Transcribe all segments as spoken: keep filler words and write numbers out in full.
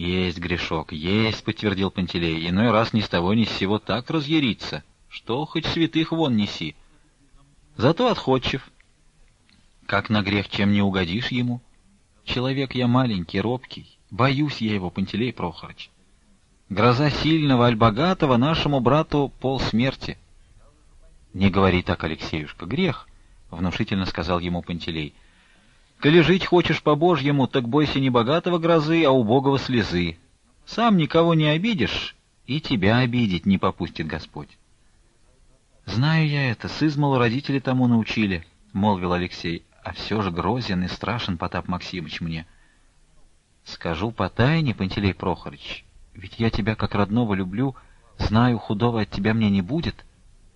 Есть грешок, есть, — подтвердил Пантелей, — иной раз ни с того ни с сего так разъяриться, что хоть святых вон неси. Зато отходчив. Как на грех, чем не угодишь ему? Человек я маленький, робкий, боюсь я его, Пантелей Прохорыч. Гроза сильного аль богатого нашему брату полсмерти. — Не говори так, Алексеюшка, грех, — внушительно сказал ему Пантелей. — Коли жить хочешь по-божьему, так бойся не богатого грозы, а убогого слезы. Сам никого не обидишь, и тебя обидеть не попустит Господь. — Знаю я это, сызмалу родители тому научили, — молвил Алексей, — а все же грозен и страшен Потап Максимыч мне. — Скажу потайне, Пантелей Прохорыч, ведь я тебя как родного люблю, знаю, худого от тебя мне не будет.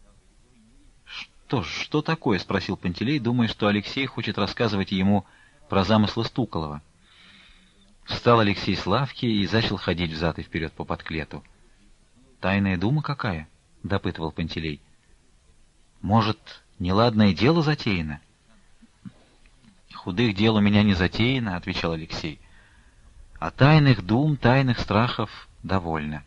— Что ж, что такое? — спросил Пантелей, думая, что Алексей хочет рассказывать ему про замыслы Стуколова. Встал Алексей с лавки и начал ходить взад и вперед по подклету. — Тайная дума какая? — допытывал Пантелей. — Может, неладное дело затеяно? — Худых дел у меня не затеяно, — отвечал Алексей. — А тайных дум, тайных страхов довольно.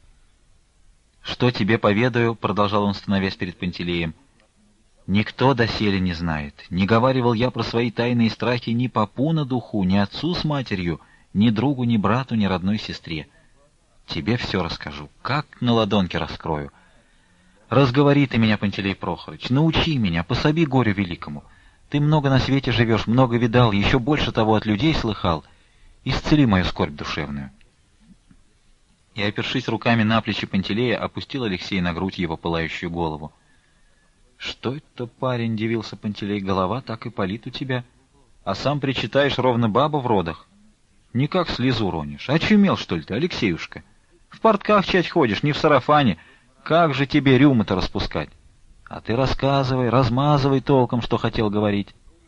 — Что тебе поведаю, — продолжал он, становясь перед Пантелеем, — никто доселе не знает. Не говаривал я про свои тайные страхи ни попу на духу, ни отцу с матерью, ни другу, ни брату, ни родной сестре. Тебе все расскажу, как на ладонке раскрою. Разговори ты меня, Пантелей Прохорыч, научи меня, пособи горю великому. Ты много на свете живешь, много видал, еще больше того от людей слыхал. Исцели мою скорбь душевную. И, опершись руками на плечи Пантелея, опустил Алексей на грудь его пылающую голову. — Что это, парень, — дивился Пантелей, — голова так и палит у тебя, а сам причитаешь ровно баба в родах. Никак слезу ронишь. Очумел, что ли ты, Алексеюшка? В портках чать ходишь, не в сарафане. Как же тебе рюмы-то распускать? А ты рассказывай, размазывай толком, что хотел говорить.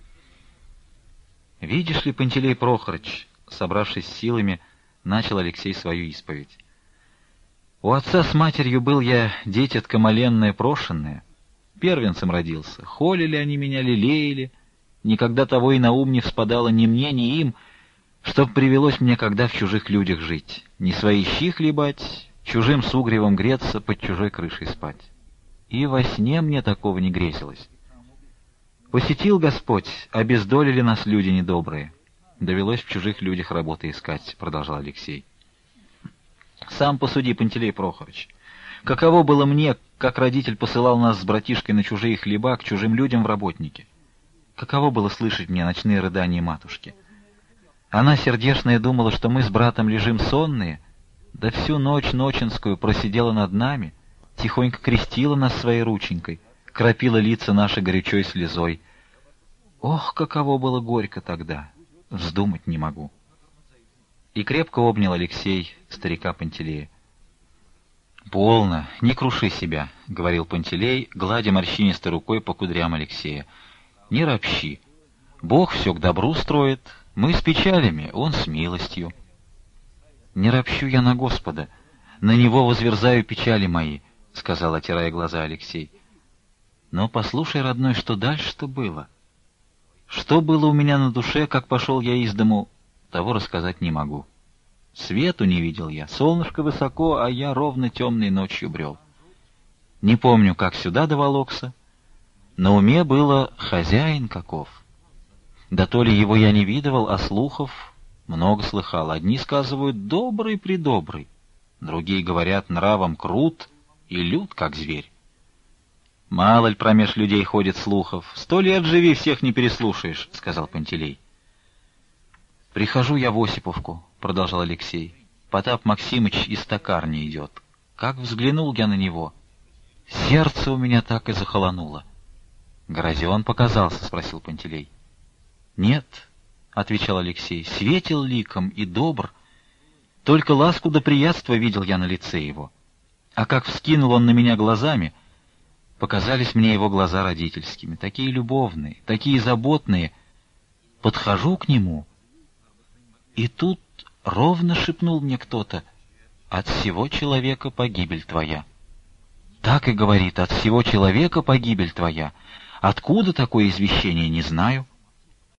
Видишь ли, Пантелей Прохорыч, собравшись силами, начал Алексей свою исповедь. У отца с матерью был я дитятко маленное прошенное. Первенцем родился. Холили они меня, лелеяли. Никогда того и на ум не вспадало ни мне, ни им, чтоб привелось мне когда в чужих людях жить, не свои щи хлебать, чужим сугревом греться, под чужой крышей спать. И во сне мне такого не грезилось. Посетил Господь, обездолили нас люди недобрые. Довелось в чужих людях работы искать, — продолжал Алексей. Сам посуди, Пантелей Прохорыч. Каково было мне, как родитель посылал нас с братишкой на чужие хлеба, к чужим людям в работники? Каково было слышать мне ночные рыдания матушки? Она сердечная думала, что мы с братом лежим сонные, да всю ночь ночинскую просидела над нами, тихонько крестила нас своей рученькой, кропила лица наши горячой слезой. Ох, каково было горько тогда, вздумать не могу. И крепко обнял Алексей старика Пантелея. — Полно, не круши себя, — говорил Пантелей, гладя морщинистой рукой по кудрям Алексея. — Не ропщи. Бог все к добру строит, мы с печалями, он с милостью. — Не ропщу я на Господа, на Него возверзаю печали мои, — сказал, отирая глаза Алексей. — Но послушай, родной, что дальше-то было? Что было у меня на душе, как пошел я из дому, того рассказать не могу. Свету не видел я, солнышко высоко, а я ровно темной ночью брел. Не помню, как сюда доволокся. На уме было хозяин каков. Да то ли его я не видывал, а слухов много слыхал. Одни сказывают добрый-предобрый, другие говорят нравом крут и лют, как зверь. Мало ли промеж людей ходит слухов. Сто лет живи, всех не переслушаешь, — сказал Пантелей. Прихожу я в Осиповку, — продолжал Алексей. Потап Максимыч из токарни идет. Как взглянул я на него, сердце у меня так и захолонуло. — Грозен показался? — спросил Пантелей. — Нет, — отвечал Алексей, — светил ликом и добр. Только ласку да приятства видел я на лице его. А как вскинул он на меня глазами, показались мне его глаза родительскими, такие любовные, такие заботные. Подхожу к нему, и тут ровно шепнул мне кто-то: «От всего человека погибель твоя». Так и говорит: «От всего человека погибель твоя». Откуда такое извещение, не знаю.